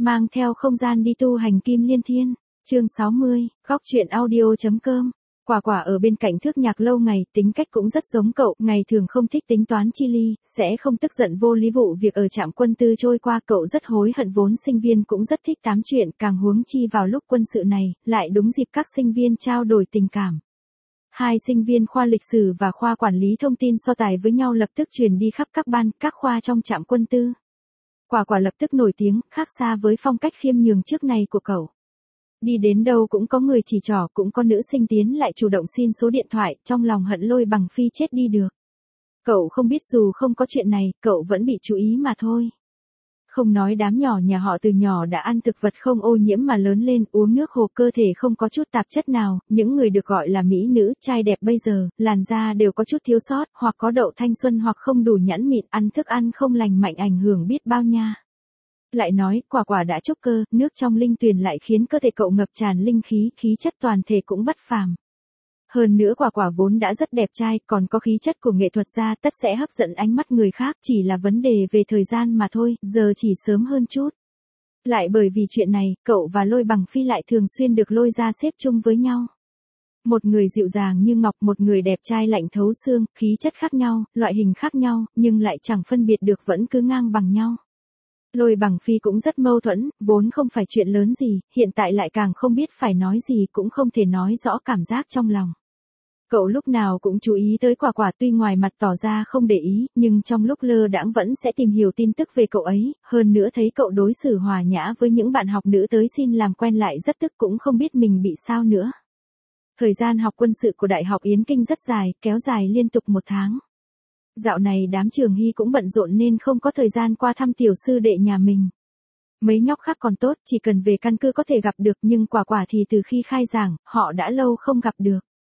Mang theo không gian đi tu hành kim liên thiên. Chương 60, góc truyện audio.com. Quả quả ở bên cạnh Thước Nhạc lâu ngày, tính cách cũng rất giống cậu, ngày thường không thích tính toán chi ly, sẽ không tức giận vô lý vụ việc ở trạm quân tư trôi qua, cậu rất hối hận vốn sinh viên cũng rất thích tám chuyện, càng huống chi vào lúc quân sự này, lại đúng dịp các sinh viên trao đổi tình cảm. Hai sinh viên khoa lịch sử và khoa quản lý thông tin so tài với nhau lập tức truyền đi khắp các ban, các khoa trong trạm quân tư. Quả quả lập tức nổi tiếng, khác xa với phong cách khiêm nhường trước này của cậu. Đi đến đâu cũng có người chỉ trỏ, cũng có nữ sinh tiến lại chủ động xin số điện thoại, trong lòng hận Lôi Bằng Phi chết đi được. Cậu không biết dù không có chuyện này, cậu vẫn bị chú ý mà thôi. Không nói đám nhỏ nhà họ từ nhỏ đã ăn thực vật không ô nhiễm mà lớn lên, uống nước hồ cơ thể không có chút tạp chất nào, những người được gọi là mỹ nữ, trai đẹp bây giờ, làn da đều có chút thiếu sót, hoặc có đậu thanh xuân hoặc không đủ nhẵn mịn, ăn thức ăn không lành mạnh ảnh hưởng biết bao nha. Lại nói, quả quả đã trúc cơ, nước trong linh tuyền lại khiến cơ thể cậu ngập tràn linh khí, khí chất toàn thể cũng bất phàm. Hơn nữa quả quả vốn đã rất đẹp trai, còn có khí chất của nghệ thuật gia, tất sẽ hấp dẫn ánh mắt người khác, chỉ là vấn đề về thời gian mà thôi, giờ chỉ sớm hơn chút. Lại bởi vì chuyện này, cậu và Lôi Bằng Phi lại thường xuyên được lôi ra xếp chung với nhau. Một người dịu dàng như ngọc, một người đẹp trai lạnh thấu xương, khí chất khác nhau, loại hình khác nhau, nhưng lại chẳng phân biệt được vẫn cứ ngang bằng nhau. Lôi Bằng Phi cũng rất mâu thuẫn, vốn không phải chuyện lớn gì, hiện tại lại càng không biết phải nói gì, cũng không thể nói rõ cảm giác trong lòng. Cậu lúc nào cũng chú ý tới quả quả, tuy ngoài mặt tỏ ra không để ý, nhưng trong lúc lơ đãng vẫn sẽ tìm hiểu tin tức về cậu ấy, hơn nữa thấy cậu đối xử hòa nhã với những bạn học nữ tới xin làm quen lại rất tức, cũng không biết mình bị sao nữa. Thời gian học quân sự của Đại học Yến Kinh rất dài, kéo dài liên tục 1 tháng. Dạo này đám Trường Hy cũng bận rộn nên không có thời gian qua thăm tiểu sư đệ nhà mình. Mấy nhóc khác còn tốt, chỉ cần về căn cứ có thể gặp được, nhưng quả quả thì từ khi khai giảng, họ đã lâu không gặp được.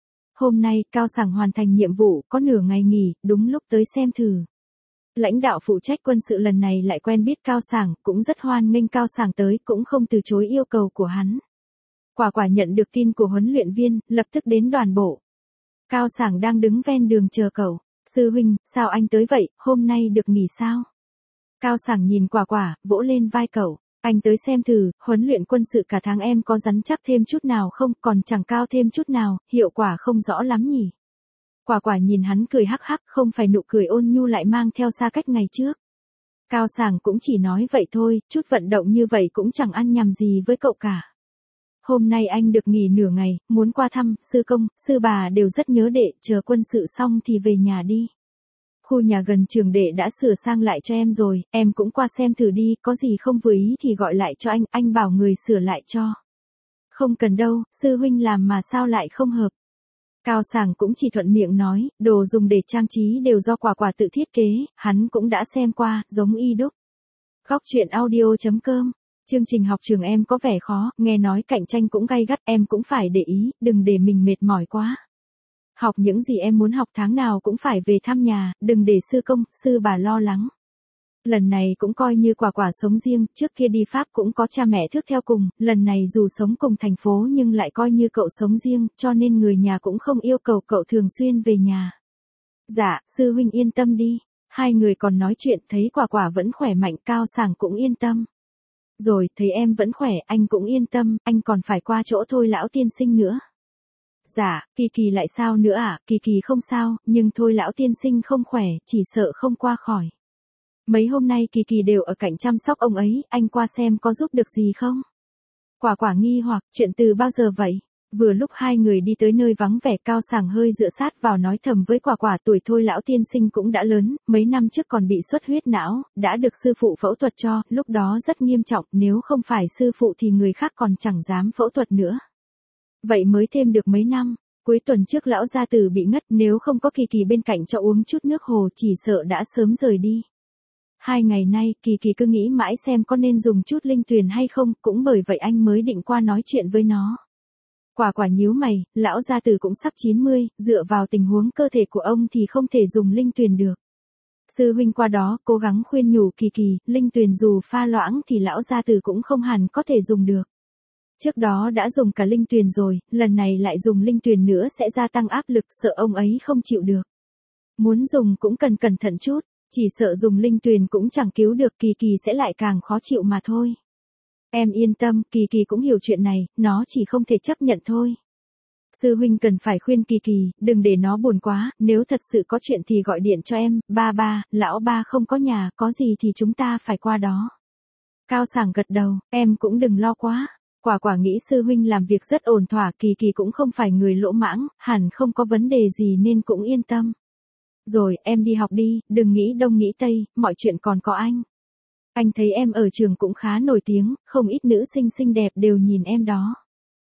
Hôm nay, Cao Sảng hoàn thành nhiệm vụ, có nửa ngày nghỉ, đúng lúc tới xem thử. Lãnh đạo phụ trách quân sự lần này lại quen biết Cao Sảng, cũng rất hoan nghênh Cao Sảng tới, cũng không từ chối yêu cầu của hắn. Quả quả nhận được tin của huấn luyện viên, lập tức đến đoàn bộ. Cao Sảng đang đứng ven đường chờ cậu. Sư huynh, sao anh tới vậy, hôm nay được nghỉ sao? Cao Sảng nhìn quả quả, vỗ lên vai cậu. Anh tới xem thử, huấn luyện quân sự cả tháng em có rắn chắc thêm chút nào không, còn chẳng cao thêm chút nào, hiệu quả không rõ lắm nhỉ. Quả quả nhìn hắn cười hắc hắc, không phải nụ cười ôn nhu lại mang theo xa cách ngày trước. Cao Sảng cũng chỉ nói vậy thôi, chút vận động như vậy cũng chẳng ăn nhầm gì với cậu cả. Hôm nay anh được nghỉ nửa ngày, muốn qua thăm, sư công, sư bà đều rất nhớ đệ, chờ quân sự xong thì về nhà đi. Khu nhà gần trường đệ đã sửa sang lại cho em rồi, em cũng qua xem thử đi, có gì không vừa ý thì gọi lại cho anh bảo người sửa lại cho. Không cần đâu, sư huynh làm mà sao lại không hợp. Cao Sảng cũng chỉ thuận miệng nói, đồ dùng để trang trí đều do quả quả tự thiết kế, hắn cũng đã xem qua, giống y đúc. Góc truyện audio.com. Chương trình học trường em có vẻ khó, nghe nói cạnh tranh cũng gay gắt, em cũng phải để ý, đừng để mình mệt mỏi quá. Học những gì em muốn học, tháng nào cũng phải về thăm nhà, đừng để sư công, sư bà lo lắng. Lần này cũng coi như quả quả sống riêng, trước kia đi Pháp cũng có cha mẹ thước theo cùng, lần này dù sống cùng thành phố nhưng lại coi như cậu sống riêng, cho nên người nhà cũng không yêu cầu cậu thường xuyên về nhà. Dạ, sư huynh yên tâm đi. Hai người còn nói chuyện, thấy quả quả vẫn khỏe mạnh, Cao Sảng cũng yên tâm. Rồi, thấy em vẫn khỏe, anh cũng yên tâm, anh còn phải qua chỗ Thôi lão tiên sinh nữa. Dạ, Kỳ Kỳ lại sao nữa à, Kỳ Kỳ không sao, nhưng Thôi lão tiên sinh không khỏe, chỉ sợ không qua khỏi. Mấy hôm nay Kỳ Kỳ đều ở cạnh chăm sóc ông ấy, anh qua xem có giúp được gì không? Quả quả nghi hoặc, chuyện từ bao giờ vậy? Vừa lúc hai người đi tới nơi vắng vẻ, Cao Sảng hơi dựa sát vào nói thầm với quả quả, tuổi Thôi lão tiên sinh cũng đã lớn, mấy năm trước còn bị xuất huyết não, đã được sư phụ phẫu thuật cho, lúc đó rất nghiêm trọng, nếu không phải sư phụ thì người khác còn chẳng dám phẫu thuật nữa. Vậy mới thêm được mấy năm, cuối tuần trước lão gia tử bị ngất, nếu không có Kỳ Kỳ bên cạnh cho uống chút nước hồ chỉ sợ đã sớm rời đi. 2 ngày nay, Kỳ Kỳ cứ nghĩ mãi xem có nên dùng chút linh tuyền hay không, cũng bởi vậy anh mới định qua nói chuyện với nó. Quả quả nhíu mày, lão gia tử cũng sắp 90, dựa vào tình huống cơ thể của ông thì không thể dùng linh tuyền được. Sư huynh qua đó, cố gắng khuyên nhủ Kỳ Kỳ, linh tuyền dù pha loãng thì lão gia tử cũng không hẳn có thể dùng được. Trước đó đã dùng cả linh tuyền rồi, lần này lại dùng linh tuyền nữa sẽ gia tăng áp lực, sợ ông ấy không chịu được. Muốn dùng cũng cần cẩn thận chút, chỉ sợ dùng linh tuyền cũng chẳng cứu được, Kỳ Kỳ sẽ lại càng khó chịu mà thôi. Em yên tâm, Kỳ Kỳ cũng hiểu chuyện này, nó chỉ không thể chấp nhận thôi. Sư huynh cần phải khuyên Kỳ Kỳ, đừng để nó buồn quá, nếu thật sự có chuyện thì gọi điện cho em, ba, lão ba không có nhà, có gì thì chúng ta phải qua đó. Cao Sảng gật đầu, em cũng đừng lo quá. Quả quả nghĩ sư huynh làm việc rất ổn thỏa, Kỳ Kỳ cũng không phải người lỗ mãng, hẳn không có vấn đề gì nên cũng yên tâm. Rồi, em đi học đi, đừng nghĩ đông nghĩ tây, mọi chuyện còn có anh. Anh thấy em ở trường cũng khá nổi tiếng, không ít nữ sinh xinh đẹp đều nhìn em đó.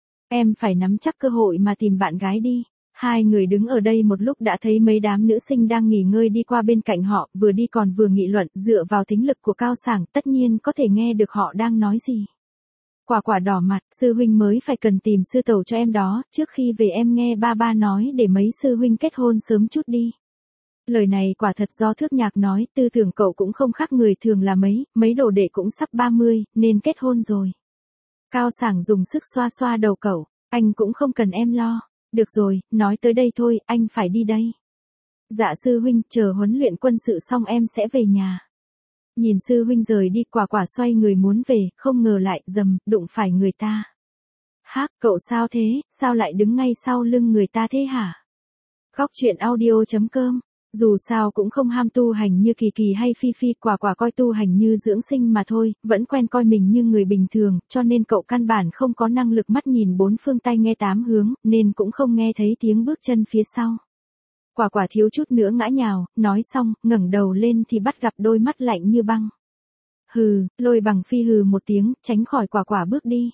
Em phải nắm chắc cơ hội mà tìm bạn gái đi. Hai người đứng ở đây một lúc đã thấy mấy đám nữ sinh đang nghỉ ngơi đi qua bên cạnh họ, vừa đi còn vừa nghị luận, dựa vào thính lực của Cao Sảng, tất nhiên có thể nghe được họ đang nói gì. Quả quả đỏ mặt, sư huynh mới phải cần tìm sư tẩu cho em đó, trước khi về em nghe ba nói để mấy sư huynh kết hôn sớm chút đi. Lời này quả thật do Thước Nhạc nói, tư tưởng cậu cũng không khác người thường là mấy đồ đệ cũng sắp 30, nên kết hôn rồi. Cao Sảng dùng sức xoa xoa đầu cậu, anh cũng không cần em lo. Được rồi, nói tới đây thôi, anh phải đi đây. Dạ sư huynh, chờ huấn luyện quân sự xong em sẽ về nhà. Nhìn sư huynh rời đi, quả quả xoay người muốn về, không ngờ lại đụng phải người ta. Hác, cậu sao thế, sao lại đứng ngay sau lưng người ta thế hả? Góc truyện audio.com. Dù sao cũng không ham tu hành như Kỳ Kỳ hay Phi Phi, quả quả coi tu hành như dưỡng sinh mà thôi, vẫn quen coi mình như người bình thường, cho nên cậu căn bản không có năng lực mắt nhìn bốn phương tai nghe tám hướng, nên cũng không nghe thấy tiếng bước chân phía sau. Quả quả thiếu chút nữa ngã nhào, nói xong, ngẩng đầu lên thì bắt gặp đôi mắt lạnh như băng. Hừ, Lôi Bằng Phi hừ một tiếng, tránh khỏi quả quả bước đi.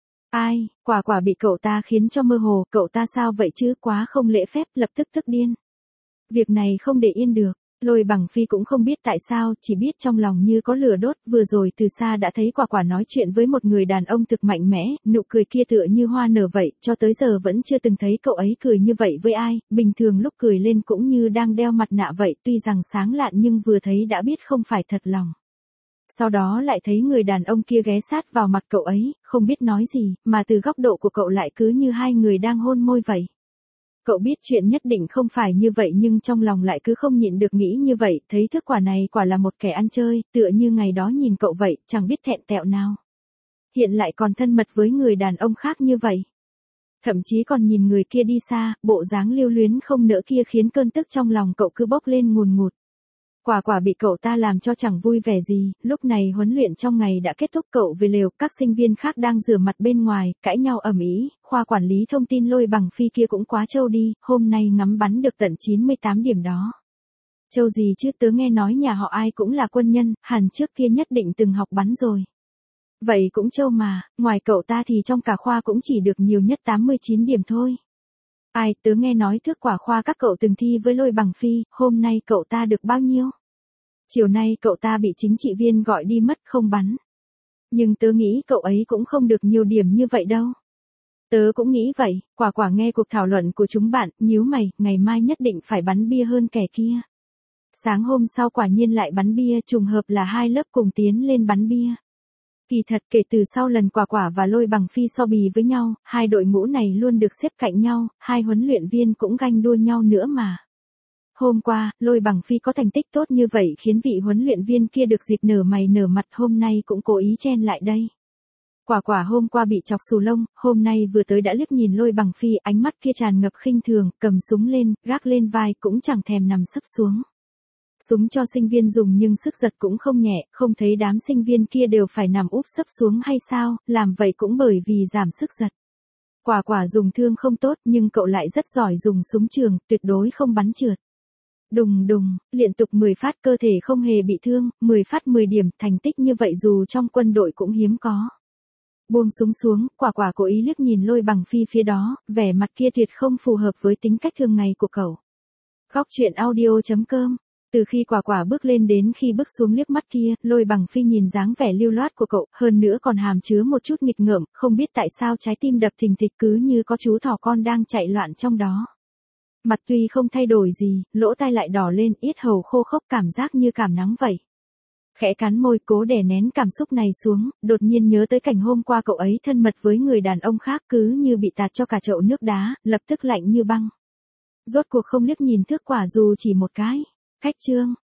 Ai, quả quả bị cậu ta khiến cho mơ hồ, cậu ta sao vậy chứ, quá không lễ phép, lập tức tức điên. Việc này không để yên được, Lôi Bằng Phi cũng không biết tại sao, chỉ biết trong lòng như có lửa đốt, vừa rồi từ xa đã thấy quả quả nói chuyện với một người đàn ông thực mạnh mẽ, nụ cười kia tựa như hoa nở vậy, cho tới giờ vẫn chưa từng thấy cậu ấy cười như vậy với ai, bình thường lúc cười lên cũng như đang đeo mặt nạ vậy, tuy rằng sáng lạn nhưng vừa thấy đã biết không phải thật lòng. Sau đó lại thấy người đàn ông kia ghé sát vào mặt cậu ấy, không biết nói gì, mà từ góc độ của cậu lại cứ như hai người đang hôn môi vậy. Cậu biết chuyện nhất định không phải như vậy nhưng trong lòng lại cứ không nhịn được nghĩ như vậy, thấy Thước Quả này quả là một kẻ ăn chơi, tựa như ngày đó nhìn cậu vậy, chẳng biết thẹn tẹo nào. Hiện lại còn thân mật với người đàn ông khác như vậy. Thậm chí còn nhìn người kia đi xa, bộ dáng lưu luyến không nỡ kia khiến cơn tức trong lòng cậu cứ bốc lên ngùn ngụt. Quả quả bị cậu ta làm cho chẳng vui vẻ gì, lúc này huấn luyện trong ngày đã kết thúc, cậu về lều, các sinh viên khác đang rửa mặt bên ngoài, cãi nhau ầm ĩ, khoa quản lý thông tin Lôi Bằng Phi kia cũng quá trâu đi, hôm nay ngắm bắn được tận 98 điểm đó. Trâu gì chứ, tớ nghe nói nhà họ ai cũng là quân nhân, hẳn trước kia nhất định từng học bắn rồi. Vậy cũng trâu mà, ngoài cậu ta thì trong cả khoa cũng chỉ được nhiều nhất 89 điểm thôi. Ai, tớ nghe nói Thước Quả khoa các cậu từng thi với Lôi Bằng Phi, hôm nay cậu ta được bao nhiêu? Chiều nay cậu ta bị chính trị viên gọi đi mất không bắn. Nhưng tớ nghĩ cậu ấy cũng không được nhiều điểm như vậy đâu. Tớ cũng nghĩ vậy, quả quả nghe cuộc thảo luận của chúng bạn, nhíu mày, ngày mai nhất định phải bắn bia hơn kẻ kia. Sáng hôm sau quả nhiên lại bắn bia, trùng hợp là hai lớp cùng tiến lên bắn bia. Kỳ thật kể từ sau lần quả quả và Lôi Bằng Phi so bì với nhau, hai đội ngũ này luôn được xếp cạnh nhau, hai huấn luyện viên cũng ganh đua nhau nữa mà. Hôm qua, Lôi Bằng Phi có thành tích tốt như vậy khiến vị huấn luyện viên kia được dịp nở mày nở mặt, hôm nay cũng cố ý chen lại đây. Quả quả hôm qua bị chọc xù lông, hôm nay vừa tới đã liếc nhìn Lôi Bằng Phi, ánh mắt kia tràn ngập khinh thường, cầm súng lên, gác lên vai cũng chẳng thèm nằm sấp xuống. Súng cho sinh viên dùng nhưng sức giật cũng không nhẹ, không thấy đám sinh viên kia đều phải nằm úp sấp xuống hay sao, làm vậy cũng bởi vì giảm sức giật. Quả quả dùng thương không tốt nhưng cậu lại rất giỏi dùng súng trường, tuyệt đối không bắn trượt. Đùng đùng, liên tục 10 phát cơ thể không hề bị thương, 10 phát 10 điểm, thành tích như vậy dù trong quân đội cũng hiếm có. Buông súng xuống, quả quả cố ý liếc nhìn Lôi Bằng Phi phía đó, vẻ mặt kia tuyệt không phù hợp với tính cách thường ngày của cậu. Góc truyện audio.com. Từ khi quả quả bước lên đến khi bước xuống liếc mắt kia, Lôi Bằng Phi nhìn dáng vẻ lưu loát của cậu, hơn nữa còn hàm chứa một chút nghịch ngợm, không biết tại sao trái tim đập thình thịch cứ như có chú thỏ con đang chạy loạn trong đó. Mặt tuy không thay đổi gì, lỗ tai lại đỏ lên, yết hầu khô khốc, cảm giác như cảm nắng vậy. Khẽ cắn môi cố đè nén cảm xúc này xuống, đột nhiên nhớ tới cảnh hôm qua cậu ấy thân mật với người đàn ông khác, cứ như bị tạt cho cả chậu nước đá, lập tức lạnh như băng. Rốt cuộc không liếc nhìn Thước Quả dù chỉ một cái. Cách chương.